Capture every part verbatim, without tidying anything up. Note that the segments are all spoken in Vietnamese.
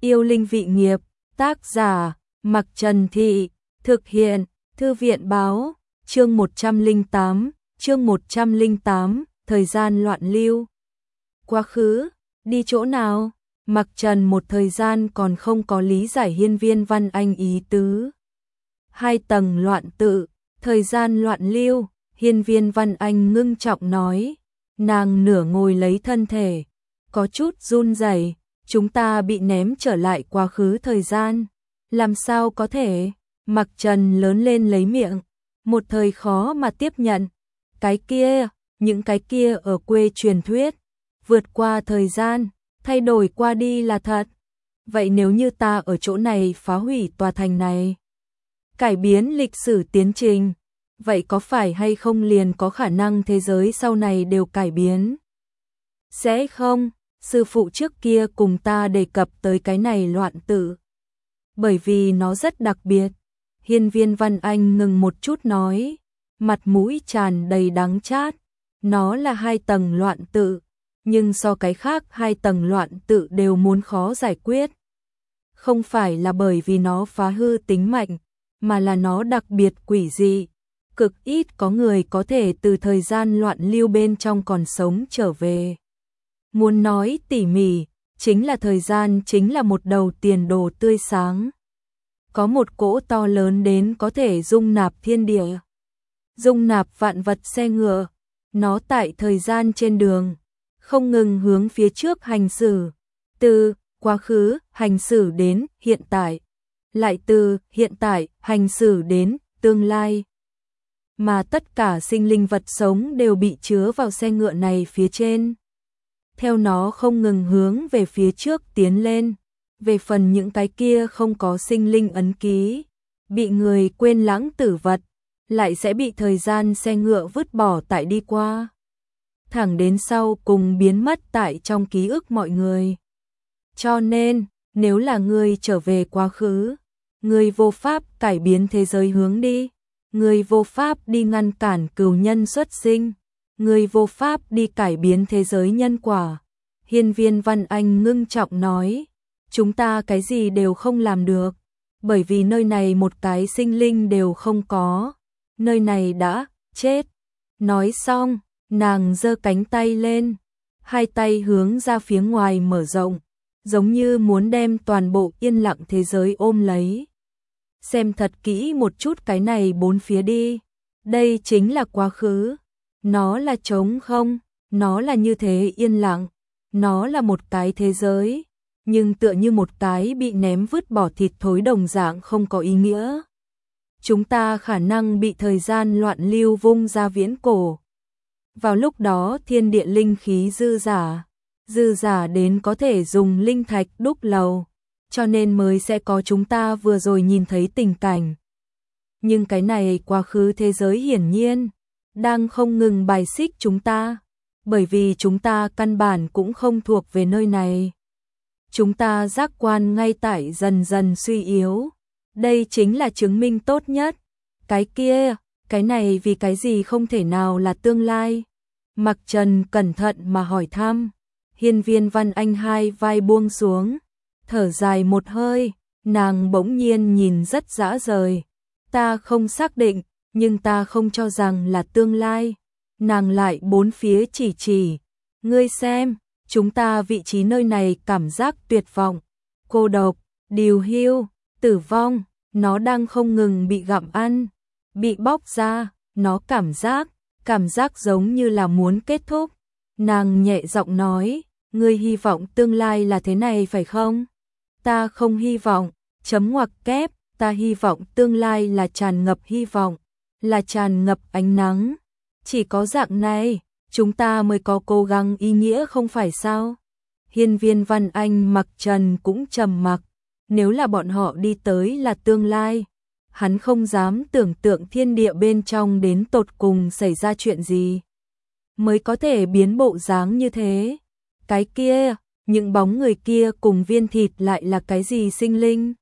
Yêu linh vị nghiệp, tác giả, Mặc Trần Thị, thực hiện, Thư viện báo, chương một trăm lẻ tám, chương một trăm lẻ tám, thời gian loạn lưu. Quá khứ, đi chỗ nào? Mặc Trần một thời gian còn không có lý giải Hiên Viên Văn Anh ý tứ. Hai tầng loạn tự, thời gian loạn lưu, Hiên Viên Văn Anh ngưng trọng nói, nàng nửa ngồi lấy thân thể, có chút run rẩy, chúng ta bị ném trở lại quá khứ thời gian, làm sao có thể? Mặc Trần lớn lên lấy miệng, một thời khó mà tiếp nhận, cái kia, những cái kia ở quê truyền thuyết, vượt qua thời gian, thay đổi qua đi là thật. Vậy nếu như ta ở chỗ này phá hủy tòa thành này, cải biến lịch sử tiến trình, vậy có phải hay không liền có khả năng thế giới sau này đều cải biến? Sẽ không, sư phụ trước kia cùng ta đề cập tới cái này loạn tự. Bởi vì nó rất đặc biệt. Hiên Viên Văn Anh ngừng một chút nói, mặt mũi tràn đầy đắng chát, nó là hai tầng loạn tự, nhưng so cái khác hai tầng loạn tự đều muốn khó giải quyết. Không phải là bởi vì nó phá hư tính mạnh, mà là nó đặc biệt quỷ dị, cực ít có người có thể từ thời gian loạn lưu bên trong còn sống trở về. Muốn nói tỉ mỉ, chính là thời gian chính là một đầu tiền đồ tươi sáng. Có một cỗ to lớn đến có thể dung nạp thiên địa, dung nạp vạn vật xe ngựa, nó tại thời gian trên đường, không ngừng hướng phía trước hành xử, từ quá khứ hành xử đến hiện tại, lại từ hiện tại hành xử đến tương lai. Mà tất cả sinh linh vật sống đều bị chứa vào xe ngựa này phía trên. Theo nó không ngừng hướng về phía trước tiến lên. Về phần những cái kia không có sinh linh ấn ký, bị người quên lãng tử vật, lại sẽ bị thời gian xe ngựa vứt bỏ tại đi qua. Thẳng đến sau cùng biến mất tại trong ký ức mọi người. Cho nên, nếu là người trở về quá khứ, người vô pháp cải biến thế giới hướng đi, người vô pháp đi ngăn cản cừu nhân xuất sinh, người vô pháp đi cải biến thế giới nhân quả. Hiên Viên Văn Anh ngưng trọng nói, chúng ta cái gì đều không làm được, bởi vì nơi này một cái sinh linh đều không có, nơi này đã chết. Nói xong, nàng giơ cánh tay lên, hai tay hướng ra phía ngoài mở rộng, giống như muốn đem toàn bộ yên lặng thế giới ôm lấy. Xem thật kỹ một chút cái này bốn phía đi, đây chính là quá khứ, nó là trống không, nó là như thế yên lặng, nó là một cái thế giới, nhưng tựa như một cái bị ném vứt bỏ thịt thối đồng dạng không có ý nghĩa. Chúng ta khả năng bị thời gian loạn lưu vung ra viễn cổ. Vào lúc đó thiên địa linh khí dư giả, dư giả đến có thể dùng linh thạch đúc lầu, cho nên mới sẽ có chúng ta vừa rồi nhìn thấy tình cảnh. Nhưng cái này quá khứ thế giới hiển nhiên đang không ngừng bài xích chúng ta, bởi vì chúng ta căn bản cũng không thuộc về nơi này. Chúng ta giác quan ngay tại dần dần suy yếu. Đây chính là chứng minh tốt nhất. Cái kia, cái này vì cái gì không thể nào là tương lai? Mặc Trần cẩn thận mà hỏi thăm. Hiên Viên Văn Anh hai vai buông xuống, thở dài một hơi, nàng bỗng nhiên nhìn rất dã rời. Ta không xác định, nhưng ta không cho rằng là tương lai. Nàng lại bốn phía chỉ chỉ. Ngươi xem, chúng ta vị trí nơi này cảm giác tuyệt vọng, cô độc, điều hưu, tử vong, nó đang không ngừng bị gặm ăn, bị bóc ra, nó cảm giác, cảm giác giống như là muốn kết thúc. Nàng nhẹ giọng nói, ngươi hy vọng tương lai là thế này phải không? Ta không hy vọng, chấm ngoặc kép, ta hy vọng tương lai là tràn ngập hy vọng, là tràn ngập ánh nắng. Chỉ có dạng này, chúng ta mới có cố gắng ý nghĩa không phải sao? Hiên Viên Văn Anh Mặc Trần cũng trầm mặc, nếu là bọn họ đi tới là tương lai, hắn không dám tưởng tượng thiên địa bên trong đến tột cùng xảy ra chuyện gì mới có thể biến bộ dáng như thế. Cái kia, những bóng người kia cùng viên thịt lại là cái gì sinh linh?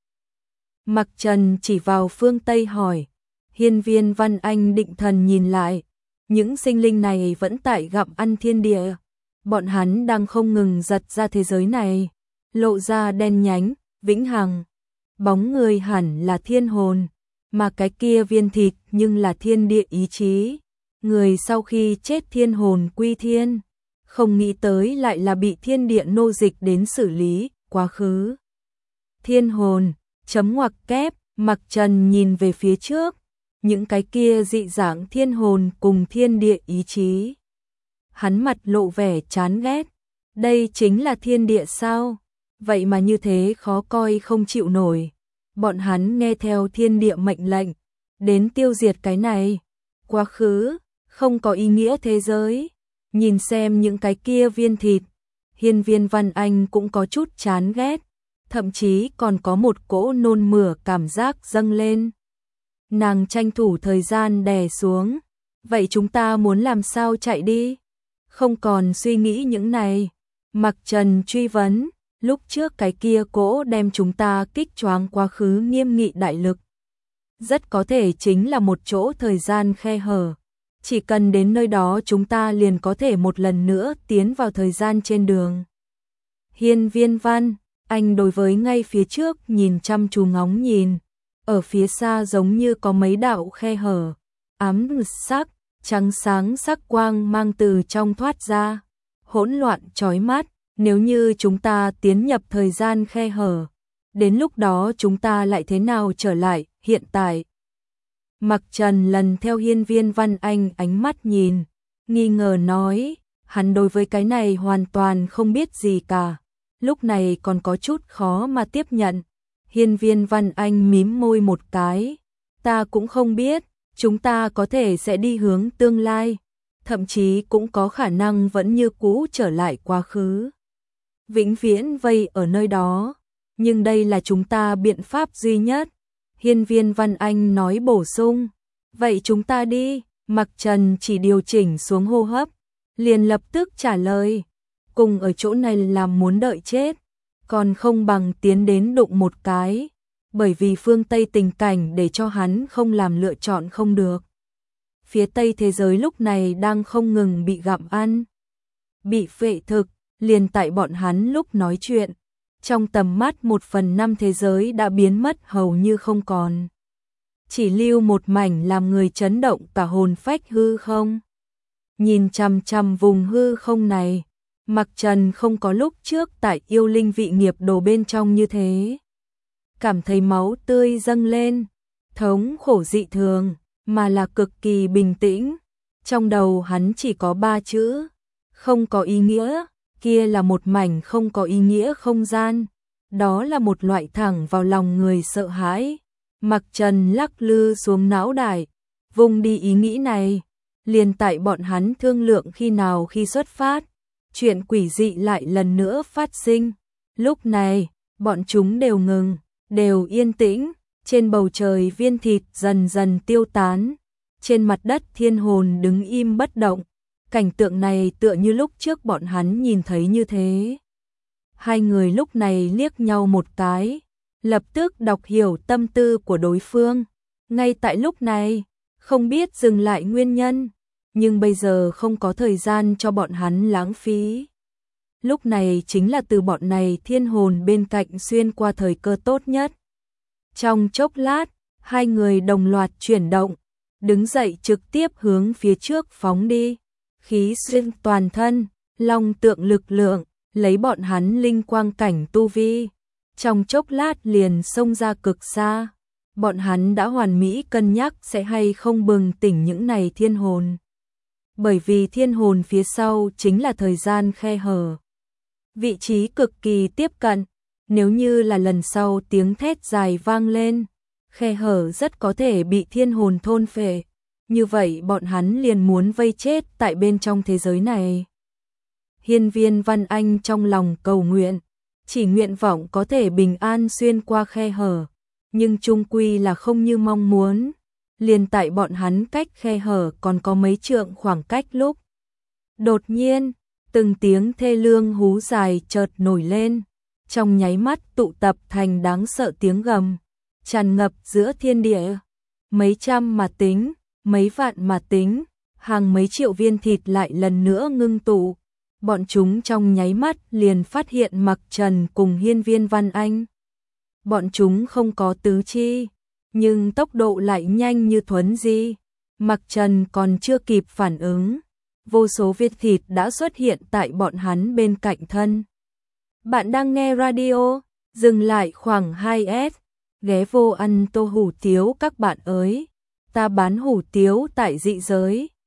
Mặc Trần chỉ vào phương Tây hỏi. Hiên Viên Văn Anh định thần nhìn lại, những sinh linh này vẫn tại gặm ăn thiên địa, bọn hắn đang không ngừng giật ra thế giới này, lộ ra đen nhánh, vĩnh hằng. Bóng người hẳn là thiên hồn, mà cái kia viên thịt nhưng là thiên địa ý chí. Người sau khi chết thiên hồn quy thiên, không nghĩ tới lại là bị thiên địa nô dịch đến xử lý, quá khứ. Thiên hồn, chấm ngoặc kép, Mặc Trần nhìn về phía trước, những cái kia dị dạng thiên hồn cùng thiên địa ý chí. Hắn mặt lộ vẻ chán ghét, đây chính là thiên địa sao? Vậy mà như thế khó coi không chịu nổi. Bọn hắn nghe theo thiên địa mệnh lệnh, đến tiêu diệt cái này. Quá khứ, không có ý nghĩa thế giới. Nhìn xem những cái kia viên thịt, Hiên Viên Văn Anh cũng có chút chán ghét, thậm chí còn có một cỗ nôn mửa cảm giác dâng lên. Nàng tranh thủ thời gian đè xuống, vậy chúng ta muốn làm sao chạy đi? Không còn suy nghĩ những này. Mặc Trần truy vấn, lúc trước cái kia cỗ đem chúng ta kích choáng quá khứ nghiêm nghị đại lực. Rất có thể chính là một chỗ thời gian khe hở. Chỉ cần đến nơi đó chúng ta liền có thể một lần nữa tiến vào thời gian trên đường. Hiên Viên Văn Anh đối với ngay phía trước nhìn chăm chú ngóng nhìn. Ở phía xa giống như có mấy đạo khe hở, ám sắc, trắng sáng sắc quang mang từ trong thoát ra, hỗn loạn chói mắt. Nếu như chúng ta tiến nhập thời gian khe hở, đến lúc đó chúng ta lại thế nào trở lại hiện tại? Mặc Trần lần theo Hiên Viên Văn Anh ánh mắt nhìn, nghi ngờ nói, hắn đối với cái này hoàn toàn không biết gì cả, lúc này còn có chút khó mà tiếp nhận. Hiên Viên Văn Anh mím môi một cái, ta cũng không biết, chúng ta có thể sẽ đi hướng tương lai, thậm chí cũng có khả năng vẫn như cũ trở lại quá khứ. Vĩnh viễn vây ở nơi đó, nhưng đây là chúng ta biện pháp duy nhất. Hiên Viên Văn Anh nói bổ sung, vậy chúng ta đi. Mặc Trần chỉ điều chỉnh xuống hô hấp, liền lập tức trả lời, cùng ở chỗ này làm muốn đợi chết, còn không bằng tiến đến đụng một cái, bởi vì phương Tây tình cảnh để cho hắn không làm lựa chọn không được. Phía Tây thế giới lúc này đang không ngừng bị gặm ăn, bị phệ thực. Liền tại bọn hắn lúc nói chuyện, trong tầm mắt một phần năm thế giới đã biến mất hầu như không còn. Chỉ lưu một mảnh làm người chấn động cả hồn phách hư không. Nhìn chằm chằm vùng hư không này, Mặc Trần không có lúc trước tại yêu linh vị nghiệp đồ bên trong như thế. Cảm thấy máu tươi dâng lên, thống khổ dị thường, mà là cực kỳ bình tĩnh. Trong đầu hắn chỉ có ba chữ, không có ý nghĩa. Kia là một mảnh không có ý nghĩa không gian, đó là một loại thẳng vào lòng người sợ hãi. Mặc Trần lắc lư xuống não đại, vùng đi ý nghĩ này, liền tại bọn hắn thương lượng khi nào khi xuất phát, chuyện quỷ dị lại lần nữa phát sinh. Lúc này, bọn chúng đều ngừng, đều yên tĩnh, trên bầu trời viên thịt dần dần tiêu tán, trên mặt đất thiên hồn đứng im bất động. Cảnh tượng này tựa như lúc trước bọn hắn nhìn thấy như thế. Hai người lúc này liếc nhau một cái, lập tức đọc hiểu tâm tư của đối phương. Ngay tại lúc này, không biết dừng lại nguyên nhân, nhưng bây giờ không có thời gian cho bọn hắn lãng phí. Lúc này chính là từ bọn này thiên hồn bên cạnh xuyên qua thời cơ tốt nhất. Trong chốc lát, hai người đồng loạt chuyển động, đứng dậy trực tiếp hướng phía trước phóng đi. Khí xuyên toàn thân, long tượng lực lượng, lấy bọn hắn linh quang cảnh tu vi. Trong chốc lát liền xông ra cực xa. Bọn hắn đã hoàn mỹ cân nhắc sẽ hay không bừng tỉnh những này thiên hồn. Bởi vì thiên hồn phía sau chính là thời gian khe hở. Vị trí cực kỳ tiếp cận, nếu như là lần sau tiếng thét dài vang lên, khe hở rất có thể bị thiên hồn thôn phệ. Như vậy bọn hắn liền muốn vây chết tại bên trong thế giới này. Hiên Viên Văn Anh trong lòng cầu nguyện, chỉ nguyện vọng có thể bình an xuyên qua khe hở, nhưng chung quy là không như mong muốn. Liền tại bọn hắn cách khe hở còn có mấy trượng khoảng cách lúc. Đột nhiên, từng tiếng thê lương hú dài chợt nổi lên, trong nháy mắt tụ tập thành đáng sợ tiếng gầm, tràn ngập giữa thiên địa. Mấy trăm mà tính, mấy vạn mà tính, hàng mấy triệu viên thịt lại lần nữa ngưng tụ. Bọn chúng trong nháy mắt liền phát hiện Mặc Trần cùng Hiên Viên Văn Anh. bọn chúng không có tứ chi, nhưng tốc độ lại nhanh như thuấn di. Mặc Trần còn chưa kịp phản ứng, vô số viên thịt đã xuất hiện tại bọn hắn bên cạnh thân. Bạn đang nghe radio, dừng lại khoảng hai S, ghé vô ăn tô hủ tiếu các bạn ơi. Ta bán hủ tiếu tại dị giới,